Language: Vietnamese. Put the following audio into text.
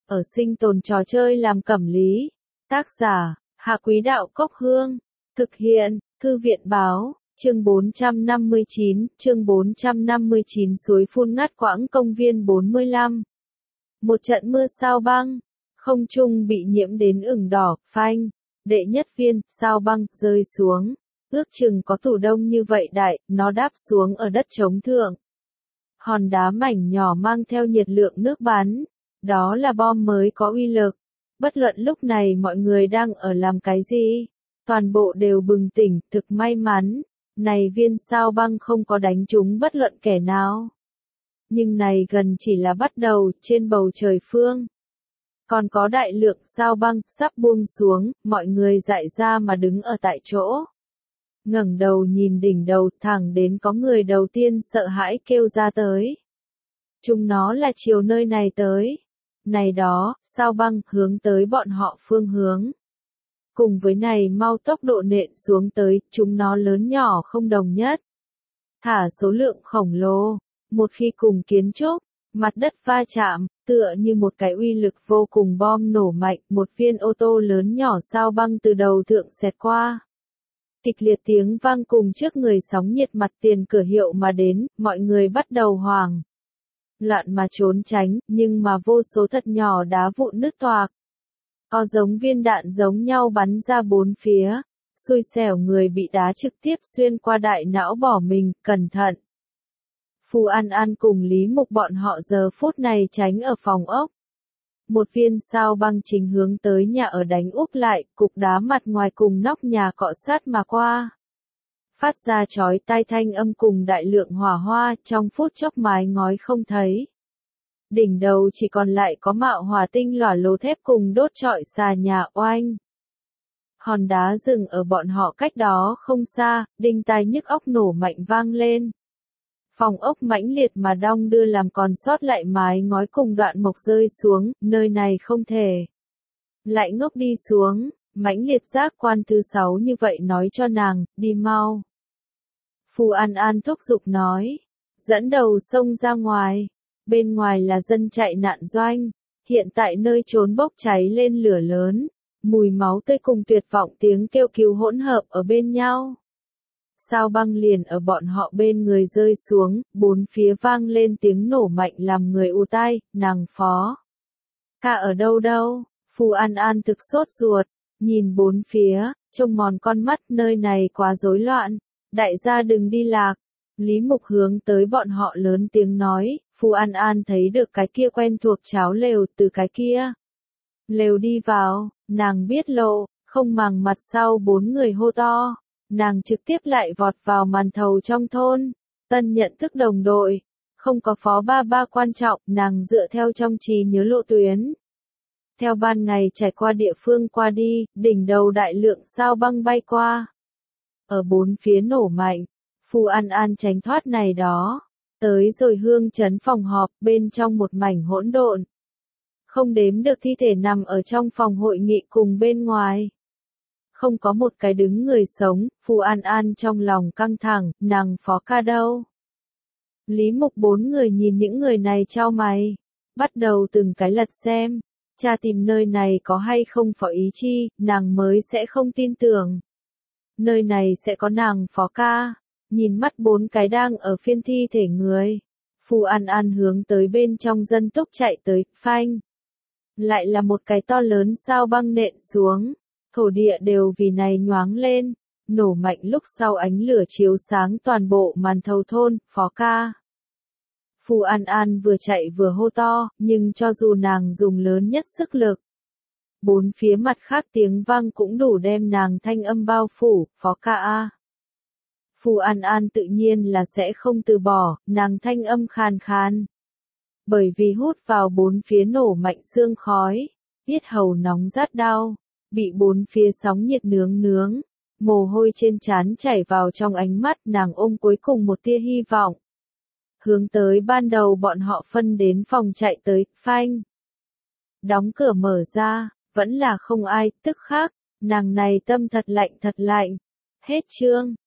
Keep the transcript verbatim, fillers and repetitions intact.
ở sinh tồn trò chơi làm cẩm lý. Tác giả, Hạ Quý Đạo Cốc Hương. Thực hiện, Thư viện Báo, chương bốn trăm năm mươi chín, chương bốn trăm năm mươi chín suối phun ngắt quãng công viên bốn mươi lăm. Một trận mưa sao băng, không trung bị nhiễm đến ửng đỏ, phanh, đệ nhất viên, sao băng, rơi xuống. Ước chừng có tủ đông như vậy đại, nó đáp xuống ở đất trống thượng. Hòn đá mảnh nhỏ mang theo nhiệt lượng nước bắn. Đó là bom mới có uy lực. Bất luận lúc này mọi người đang ở làm cái gì, toàn bộ đều bừng tỉnh, thực may mắn. Này viên sao băng không có đánh trúng bất luận kẻ nào. Nhưng này gần chỉ là bắt đầu, trên bầu trời phương. Còn có đại lượng sao băng sắp buông xuống, mọi người dại ra mà đứng ở tại chỗ. Ngẩng đầu nhìn đỉnh đầu, thẳng đến có người đầu tiên sợ hãi kêu ra tới. Chúng nó là chiều nơi này tới. Này đó, sao băng hướng tới bọn họ phương hướng. Cùng với này mau tốc độ nện xuống tới, chúng nó lớn nhỏ không đồng nhất. Thả số lượng khổng lồ, một khi cùng kiến trúc, mặt đất va chạm, tựa như một cái uy lực vô cùng bom nổ mạnh, một viên ô tô lớn nhỏ sao băng từ đầu thượng xẹt qua. Kịch liệt tiếng vang cùng trước người sóng nhiệt mặt tiền cửa hiệu mà đến, mọi người bắt đầu hoảng loạn mà trốn tránh, nhưng mà vô số thật nhỏ đá vụn nứt toạc. Có giống viên đạn giống nhau bắn ra bốn phía, xui xẻo người bị đá trực tiếp xuyên qua đại não bỏ mình, cẩn thận. Phù An An cùng Lý Mục bọn họ giờ phút này tránh ở phòng ốc. Một viên sao băng chính hướng tới nhà ở đánh úp lại, cục đá mặt ngoài cùng nóc nhà cọ sát mà qua. Phát ra chói tai thanh âm cùng đại lượng hỏa hoa, trong phút chốc mái ngói không thấy. Đỉnh đầu chỉ còn lại có mạo hỏa tinh lỏa lồ thép cùng đốt trọi xà nhà oanh. Hòn đá rừng ở bọn họ cách đó không xa, đinh tai nhức óc nổ mạnh vang lên. Phòng ốc mãnh liệt mà đong đưa làm còn sót lại mái ngói cùng đoạn mộc rơi xuống, nơi này không thể lại ngốc đi xuống, mãnh liệt giác quan thứ sáu như vậy nói cho nàng, đi mau. Phù An An thúc giục nói, dẫn đầu xông ra ngoài, bên ngoài là dân chạy nạn doanh, hiện tại nơi trốn bốc cháy lên lửa lớn, mùi máu tươi cùng tuyệt vọng tiếng kêu cứu hỗn hợp ở bên nhau. Sao băng liền ở bọn họ bên người rơi xuống, bốn phía vang lên tiếng nổ mạnh làm người ù tai, nàng phó. Ca ở đâu đâu, Phù An An thực sốt ruột, nhìn bốn phía, trông mòn con mắt nơi này quá rối loạn, đại gia đừng đi lạc. Lý Mục hướng tới bọn họ lớn tiếng nói, Phù An An thấy được cái kia quen thuộc cháo lều từ cái kia. Lều đi vào, nàng biết lộ, không màng mặt sau bốn người hô to. Nàng trực tiếp lại vọt vào màn thầu trong thôn, tân nhận thức đồng đội, không có phó ba ba quan trọng, nàng dựa theo trong trí nhớ lộ tuyến. Theo ban ngày trải qua địa phương qua đi, đỉnh đầu đại lượng sao băng bay qua. Ở bốn phía nổ mạnh, Phù An An tránh thoát này đó, tới rồi hương trấn phòng họp bên trong một mảnh hỗn độn. Không đếm được thi thể nằm ở trong phòng hội nghị cùng bên ngoài. Không có một cái đứng người sống, Phù An An trong lòng căng thẳng, nàng phó ca đâu. Lý Mục bốn người nhìn những người này chau mày, bắt đầu từng cái lật xem, tra tìm nơi này có hay không phó ý chi, nàng mới sẽ không tin tưởng. Nơi này sẽ có nàng phó ca, nhìn mắt bốn cái đang ở phiên thi thể người. Phù An An hướng tới bên trong dân túc chạy tới, phanh. Lại là một cái to lớn sao băng nện xuống. Thổ địa đều vì này nhoáng lên, nổ mạnh lúc sau ánh lửa chiếu sáng toàn bộ màn thầu thôn, phó ca. Phù An An vừa chạy vừa hô to, nhưng cho dù nàng dùng lớn nhất sức lực, bốn phía mặt khác tiếng vang cũng đủ đem nàng thanh âm bao phủ, phó ca a. Phù An An tự nhiên là sẽ không từ bỏ, nàng thanh âm khàn khàn. Bởi vì hút vào bốn phía nổ mạnh sương khói, yết hầu nóng rát đau. Bị bốn phía sóng nhiệt nướng nướng, mồ hôi trên trán chảy vào trong ánh mắt, nàng ôm cuối cùng một tia hy vọng. Hướng tới ban đầu bọn họ phân đến phòng chạy tới, phanh. Đóng cửa mở ra, vẫn là không ai, tức khắc, nàng này tâm thật lạnh thật lạnh. Hết chương.